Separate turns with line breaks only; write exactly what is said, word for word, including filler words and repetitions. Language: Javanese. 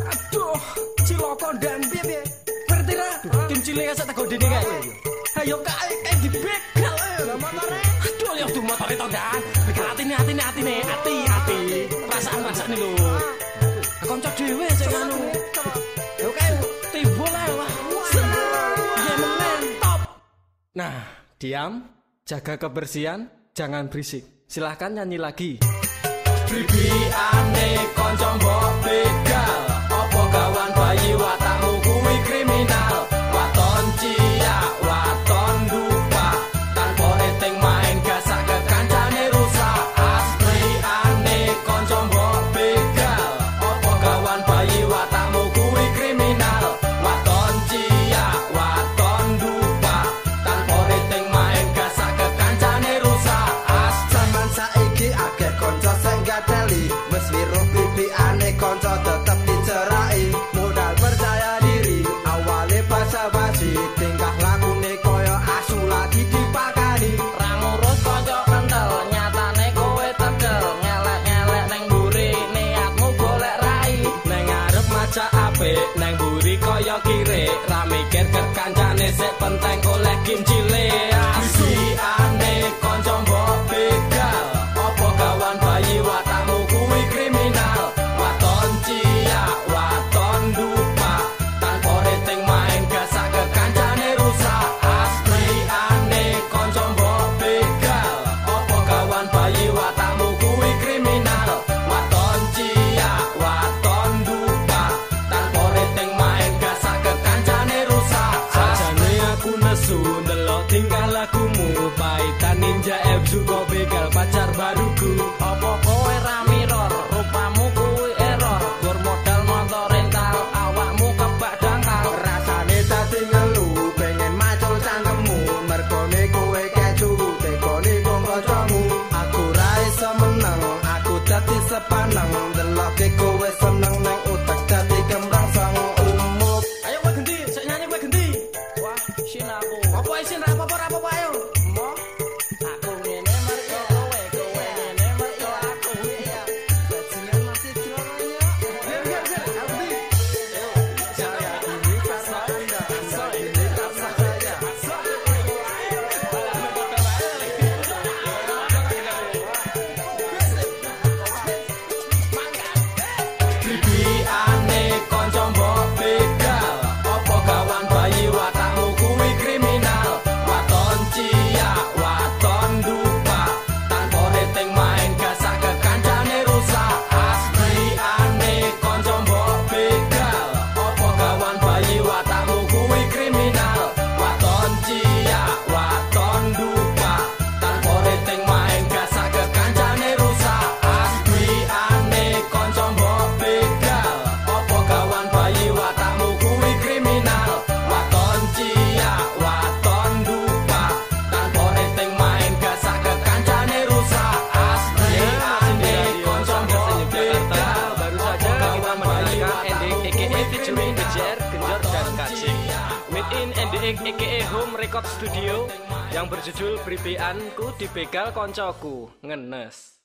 Aduh, ciloko dan piye piye. Ngerti ra? Tim cilik sak tego dene kae. Ayo kae kae dibegal. Lah motore. Aduh, ya tuh motore to Dan. Begal atine atine atine ati ati. Perasaan-perasaan lho. Kanca dhewe sing anu. Yo kae timbul ae wah. Ya menen top. Nah, diam, jaga kebersihan, jangan berisik. Silahkan nyanyi lagi. Bribiane kanca mbok begal, apa gawan bayi watakmu kuwi kriminal. Waton ciak, waton dupa, tanpa rating main gasak ke kancane rusak. Asliane kanca mbok begal, apa gawan bayi watakmu kuwi kriminal. Waton ciak, waton dupa, tanpa rating main gasak ke kancane rusak. As
Zaman saiki akeh kanca sing gateli, wis wiruh bibiane kanca tetep dicerai. Modal percaya diri, awale basa-basi, tingkah lakune koyo asu lagi dipakani.
Ra ngurus kanca kental, nyatane kowe tedel. Ngelek-ngelek neng mburi, niatmu golek rai.
neng arep maca apik, neng buri kaya kire. Ra mikir ke kancane sik penting oleh kim cilik. Asiane kanca mbok begal, apa gawan bayi watakmu kuwi kriminal. Waton ciak, waton dupa, tanpa rating main gasak ke kancane rusak. Asliane kanca mbok begal, apa gawan bayi watakmu kuwi kriminal. Waton ciak, waton dupa, tanpa rating main gasak ke kancane rusak. Sajane aku nesu ndelok tingkah lakumu, paitan ninja F juga begal pacar baruku.
Apa kowe ra mirror, rupamu kuwi error. Gur modal motor rental, awakmu kebak dangkal.
Rasane dadi ngelu, pengen macul cangkemmu, mergone kowe kecu, tekone wong kancamu. Aku ra iso meneng, aku dadi sepaneng, deloke kowe seneng nang utek dadi kemrangsang umuk.
Ayo kowe gendi, sik nyanyi kowe gendi.
Wah, isin aku.
Apa isin ra apa-apa ra apa-apa ayo.
Mo, aku ngene mergo kowe, kowe ngene mergo aku. Iya.
Bajingan masih joronya.
Biar biar biar Aldi.
Saya ini karena Anda, saya ini karena saya.
Bribiane kanca mbok begal, apa gawan bayi watakmu kuwi kriminal. Waton ciak, waton dupa, tanpa rating main gasak ke kancane rusak. Asliane kanca mbok begal, apa gawan bayi watakmu kuwi kriminal. Waton ciak, waton dupa, tanpa rating main gasak ke kancane rusak. Asliane kanca mbok begal, apa gawan bayi watakmu kuwi kriminal. Waton ciak, waton dupa, tanpa rating main gasak ke kancane rusak. Asliane kanca mbok begal,
Baru saja kita mendengarkan ending A K A featuring Kejer, Genjot, dan Kacik Made in N D X A K A Home Record Studio yang berjudul Bribianku Dibegal Koncoku Ngenes.